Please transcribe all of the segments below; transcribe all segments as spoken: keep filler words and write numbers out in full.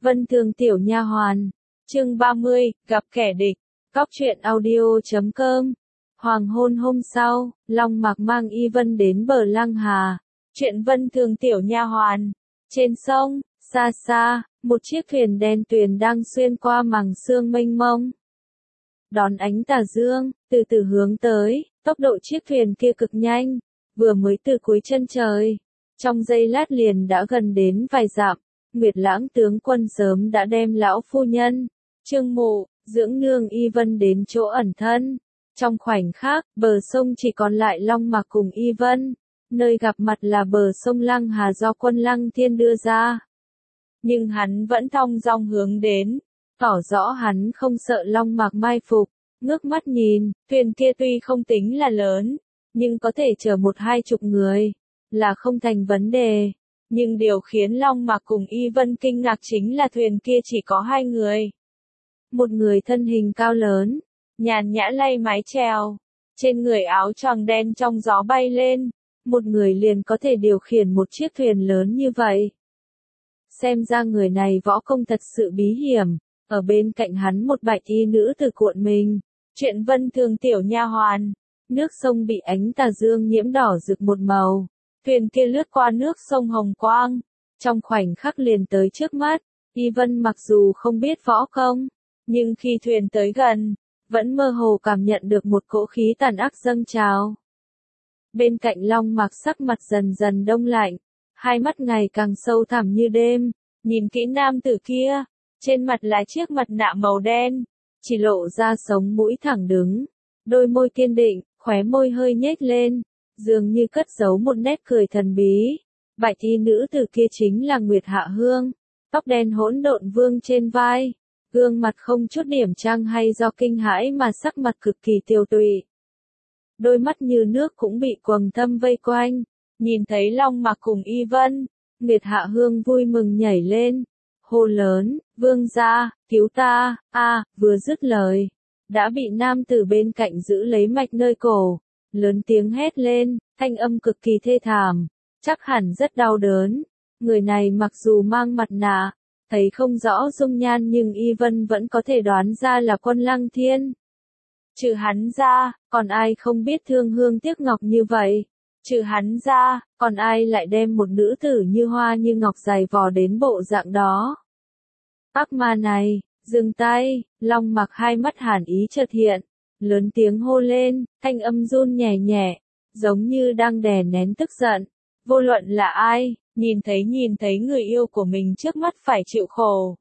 Vân Thường tiểu nha hoàn. Chương ba mươi, gặp kẻ địch. Cóc truyện audio chấm com. Hoàng hôn hôm sau, Long Mạc mang Y Vân đến bờ Lăng Hà. Chuyện Vân Thường tiểu nha hoàn. Trên sông, xa xa, một chiếc thuyền đen tuyền đang xuyên qua màng sương mênh mông. Đón ánh tà dương, từ từ hướng tới, tốc độ chiếc thuyền kia cực nhanh, vừa mới từ cuối chân trời. Trong giây lát liền đã gần đến vài dặm. Nguyệt Lãng tướng quân sớm đã đem lão phu nhân, Trương Mụ, dưỡng nương Y Vân đến chỗ ẩn thân. Trong khoảnh khắc, bờ sông chỉ còn lại Long Mạc cùng Y Vân, nơi gặp mặt là bờ sông Lăng Hà do quân Lăng Thiên đưa ra. Nhưng hắn vẫn thong dong hướng đến, tỏ rõ hắn không sợ Long Mạc mai phục. Ngước mắt nhìn, thuyền kia tuy không tính là lớn, nhưng có thể chở một hai chục người, là không thành vấn đề. Nhưng điều khiến Long Mạc cùng Y Vân kinh ngạc chính là thuyền kia chỉ có hai người. Một người thân hình cao lớn, nhàn nhã lay mái chèo, trên người áo choàng đen trong gió bay lên, một người liền có thể điều khiển một chiếc thuyền lớn như vậy. Xem ra người này võ công thật sự bí hiểm, ở bên cạnh hắn một bạch y nữ tử cuộn mình. Chuyện Vân Thường tiểu nha hoàn. Nước sông bị ánh tà dương nhiễm đỏ rực một màu. Thuyền kia lướt qua nước sông hồng quang, trong khoảnh khắc liền tới trước mắt. Y Vân mặc dù không biết võ công, nhưng khi thuyền tới gần, vẫn mơ hồ cảm nhận được một cỗ khí tàn ác dâng trào. Bên cạnh Long Mạc sắc mặt dần dần đông lạnh, hai mắt ngày càng sâu thẳm như đêm, nhìn kỹ nam tử kia, trên mặt là chiếc mặt nạ màu đen, chỉ lộ ra sống mũi thẳng đứng, đôi môi kiên định, khóe môi hơi nhếch lên, dường như cất giấu một nét cười thần bí. Bạch y nữ tử kia chính là Nguyệt Hạ Hương, tóc đen hỗn độn vương trên vai, gương mặt không chút điểm trang hay do kinh hãi mà sắc mặt cực kỳ tiêu tụy. Đôi mắt như nước cũng bị quầng thâm vây quanh, nhìn thấy Long Mạc cùng Y Vân, Nguyệt Hạ Hương vui mừng nhảy lên, hô lớn, vương gia, cứu ta, a vừa dứt lời, đã bị nam tử bên cạnh giữ lấy mạch nơi cổ, lớn tiếng hét lên, thanh âm cực kỳ thê thảm, chắc hẳn rất đau đớn. Người này mặc dù mang mặt nạ, thấy không rõ dung nhan nhưng Y Vân vẫn có thể đoán ra là quân Lăng Thiên. Trừ hắn ra, còn ai không biết thương hương tiếc ngọc như vậy? Trừ hắn ra, còn ai lại đem một nữ tử như hoa như ngọc dài vò đến bộ dạng đó? Ác ma này, dừng tay, Long Mạc hai mắt hàn ý chợt hiện, lớn tiếng hô lên, thanh âm run nhẹ nhẹ, giống như đang đè nén tức giận. Vô luận là ai, nhìn thấy nhìn thấy người yêu của mình trước mắt phải chịu khổ,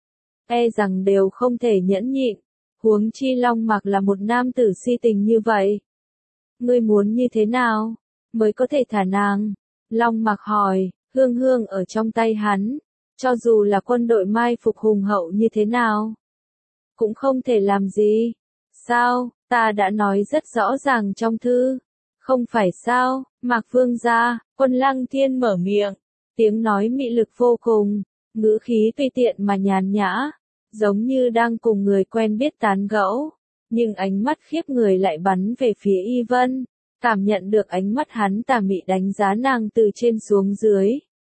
e rằng đều không thể nhẫn nhịn, huống chi Long Mạc là một nam tử si tình như vậy. Ngươi muốn như thế nào mới có thể thả nàng? Long Mạc hỏi. Hương hương ở trong tay hắn, cho dù là quân đội mai phục hùng hậu như thế nào, cũng không thể làm gì. Sao, ta đã nói rất rõ ràng trong thư, không phải sao? Mạc vương gia, quân Lăng Thiên mở miệng, tiếng nói mị lực vô cùng, ngữ khí tùy tiện mà nhàn nhã, giống như đang cùng người quen biết tán gẫu, nhưng ánh mắt khiếp người lại bắn về phía Y Vân, cảm nhận được ánh mắt hắn tà mị đánh giá nàng từ trên xuống dưới.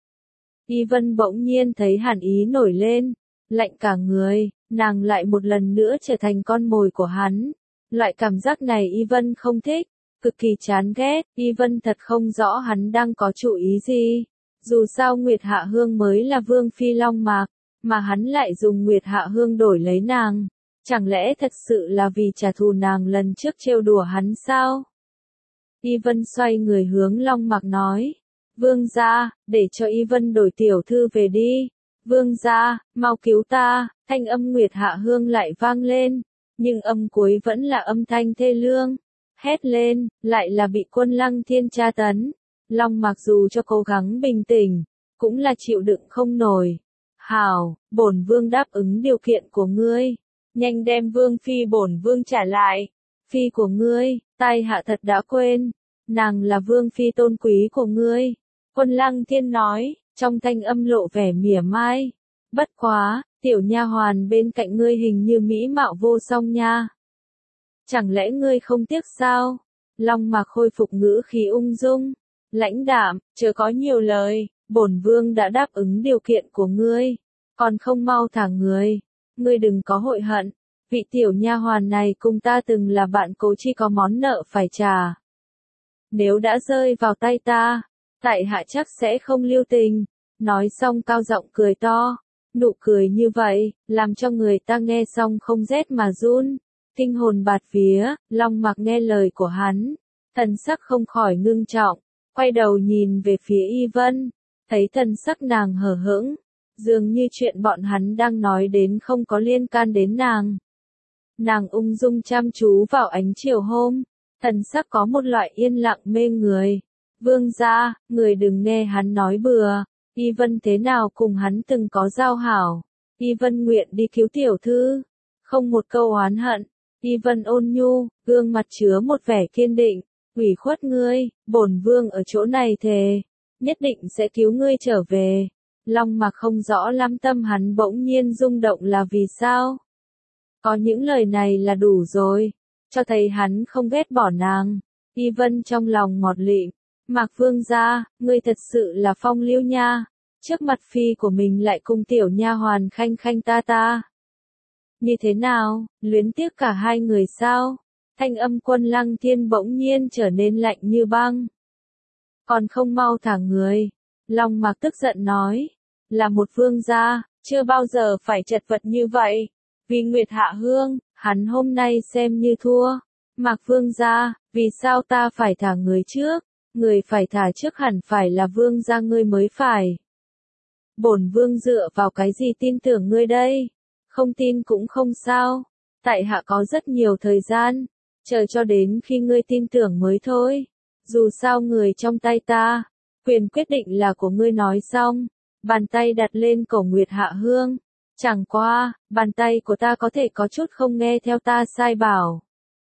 Y Vân bỗng nhiên thấy hàn ý nổi lên, lạnh cả người, nàng lại một lần nữa trở thành con mồi của hắn. Loại cảm giác này Y Vân không thích, cực kỳ chán ghét. Y Vân thật không rõ hắn đang có chủ ý gì. Dù sao Nguyệt Hạ Hương mới là vương phi Long Mạc, mà hắn lại dùng Nguyệt Hạ Hương đổi lấy nàng. Chẳng lẽ thật sự là vì trả thù nàng lần trước trêu đùa hắn sao? Y Vân xoay người hướng Long Mạc nói. Vương gia, để cho Y Vân đổi tiểu thư về đi. Vương gia, mau cứu ta. Thanh âm Nguyệt Hạ Hương lại vang lên, nhưng âm cuối vẫn là âm thanh thê lương. Hét lên, lại là bị quân Lăng Thiên tra tấn. Long Mạc dù cho cố gắng bình tĩnh, cũng là chịu đựng không nổi. Hảo, bổn vương đáp ứng điều kiện của ngươi. Nhanh đem vương phi bổn vương trả lại. Phi của ngươi, tai hạ thật đã quên. Nàng là vương phi tôn quý của ngươi. Quân Lăng Thiên nói, trong thanh âm lộ vẻ mỉa mai. Bất quá, tiểu nha hoàn bên cạnh ngươi hình như mỹ mạo vô song nha. Chẳng lẽ ngươi không tiếc sao? Long Mạc khôi phục ngữ khí ung dung, lãnh đạm, chớ có nhiều lời, bổn vương đã đáp ứng điều kiện của ngươi. Còn không mau thả người, ngươi đừng có hội hận, vị tiểu nha hoàn này cùng ta từng là bạn cố chi có món nợ phải trả. Nếu đã rơi vào tay ta, tại hạ chắc sẽ không lưu tình. Nói xong cao giọng cười to, nụ cười như vậy, làm cho người ta nghe xong không rét mà run, kinh hồn bạt vía. Long Mặc nghe lời của hắn, thần sắc không khỏi ngưng trọng, quay đầu nhìn về phía Y Vân, thấy thần sắc nàng hờ hững, dường như chuyện bọn hắn đang nói đến không có liên can đến nàng. Nàng ung dung chăm chú vào ánh chiều hôm, thần sắc có một loại yên lặng mê người. Vương gia, người đừng nghe hắn nói bừa, Y Vân thế nào cùng hắn từng có giao hảo. Y Vân nguyện đi cứu tiểu thư, không một câu oán hận. Y Vân ôn nhu, gương mặt chứa một vẻ kiên định, ủy khuất ngươi, bổn vương ở chỗ này thề, nhất định sẽ cứu ngươi trở về. Long Mặc không rõ lắm tâm hắn bỗng nhiên rung động là vì sao. Có những lời này là đủ rồi, cho thấy hắn không ghét bỏ nàng. Y Vân trong lòng ngọt lịm, Mạc vương gia, ngươi thật sự là phong lưu nha, trước mặt phi của mình lại cùng tiểu nha hoàn khanh khanh ta ta. Như thế nào, luyến tiếc cả hai người sao? Thanh âm Quân Lăng Thiên bỗng nhiên trở nên lạnh như băng. Còn không mau thả người. Long Mặc tức giận nói, là một vương gia, chưa bao giờ phải chật vật như vậy. Vì Nguyệt Hạ Hương, hắn hôm nay xem như thua. Mạc vương gia, vì sao ta phải thả người trước? Người phải thả trước hẳn phải là vương gia ngươi mới phải. Bổn vương dựa vào cái gì tin tưởng ngươi đây? Không tin cũng không sao. Tại hạ có rất nhiều thời gian, chờ cho đến khi ngươi tin tưởng mới thôi. Dù sao người trong tay ta, quyền quyết định là của ngươi. Nói xong, bàn tay đặt lên cổ Nguyệt Hạ Hương. Chẳng qua, bàn tay của ta có thể có chút không nghe theo ta sai bảo.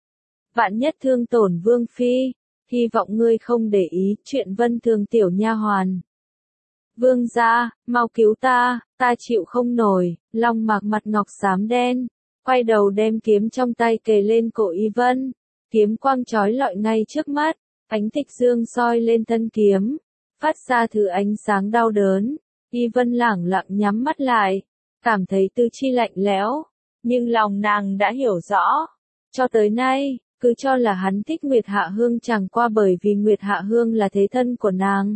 Vạn nhất thương tổn vương phi, hy vọng ngươi không để ý chuyện Vân Thường tiểu nha hoàn. Vương gia, mau cứu ta, ta chịu không nổi. Long Mặc mặt ngọc xám đen, quay đầu đem kiếm trong tay kề lên cổ Y Vân. Kiếm quang chói lọi ngay trước mắt, ánh tịch dương soi lên thân kiếm, phát ra thứ ánh sáng đau đớn. Y Vân lẳng lặng nhắm mắt lại, cảm thấy tư chi lạnh lẽo, nhưng lòng nàng đã hiểu rõ. Cho tới nay, cứ cho là hắn thích Nguyệt Hạ Hương chẳng qua bởi vì Nguyệt Hạ Hương là thế thân của nàng.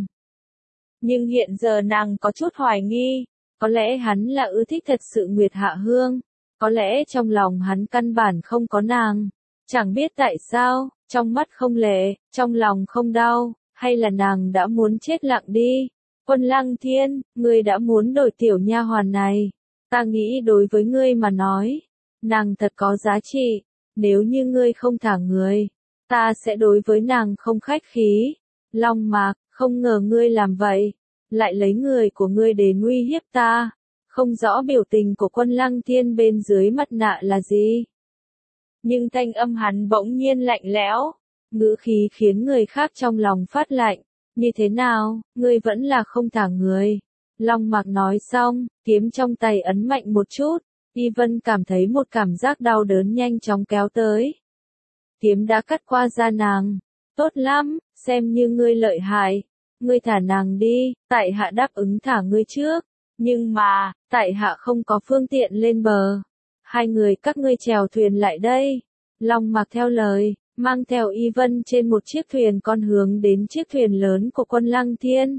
Nhưng hiện giờ nàng có chút hoài nghi, có lẽ hắn là ưa thích thật sự Nguyệt Hạ Hương, có lẽ trong lòng hắn căn bản không có nàng. Chẳng biết tại sao, trong mắt không lệ, trong lòng không đau, hay là nàng đã muốn chết lặng đi. Quân Lăng Thiên, ngươi đã muốn đổi tiểu nha hoàn này. Ta nghĩ đối với ngươi mà nói, nàng thật có giá trị. Nếu như ngươi không thả người, ta sẽ đối với nàng không khách khí. Long Mạc, không ngờ ngươi làm vậy, lại lấy người của ngươi đến uy hiếp ta. Không rõ biểu tình của Quân Lăng Thiên bên dưới mặt nạ là gì. Nhưng thanh âm hắn bỗng nhiên lạnh lẽo, ngữ khí khiến người khác trong lòng phát lạnh. Như thế nào, ngươi vẫn là không thả người. Long Mạc nói xong, kiếm trong tay ấn mạnh một chút. Y Vân cảm thấy một cảm giác đau đớn nhanh chóng kéo tới. Kiếm đã cắt qua da nàng. Tốt lắm, xem như ngươi lợi hại. Ngươi thả nàng đi, tại hạ đáp ứng thả ngươi trước. Nhưng mà, tại hạ không có phương tiện lên bờ. Hai người các ngươi chèo thuyền lại đây. Long Mạc theo lời, mang theo Y Vân trên một chiếc thuyền con hướng đến chiếc thuyền lớn của Quân Lăng Thiên.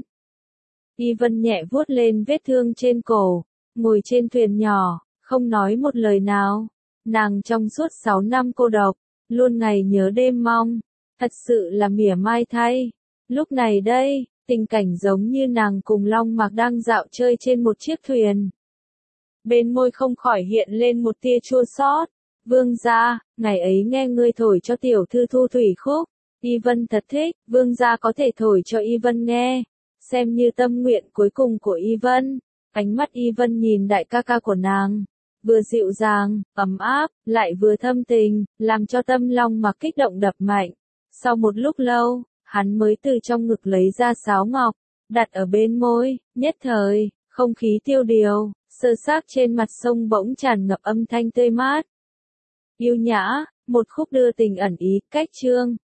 Y Vân nhẹ vuốt lên vết thương trên cổ, ngồi trên thuyền nhỏ, không nói một lời nào. Nàng trong suốt sáu năm cô độc, luôn ngày nhớ đêm mong, thật sự là mỉa mai thay. Lúc này đây, tình cảnh giống như nàng cùng Long Mạc đang dạo chơi trên một chiếc thuyền. Bên môi không khỏi hiện lên một tia chua xót. Vương gia, ngày ấy nghe ngươi thổi cho tiểu thư thu thủy khúc, Y Vân thật thích, vương gia có thể thổi cho Y Vân nghe, xem như tâm nguyện cuối cùng của Y Vân. Ánh mắt Y Vân nhìn đại ca ca của nàng, vừa dịu dàng, ấm áp, lại vừa thâm tình, làm cho tâm Long Mặc kích động đập mạnh. Sau một lúc lâu, hắn mới từ trong ngực lấy ra sáo ngọc, đặt ở bên môi, nhất thời, không khí tiêu điều, sơ xác trên mặt sông bỗng tràn ngập âm thanh tươi mát. Yêu nhã, một khúc đưa tình ẩn ý, cách chương.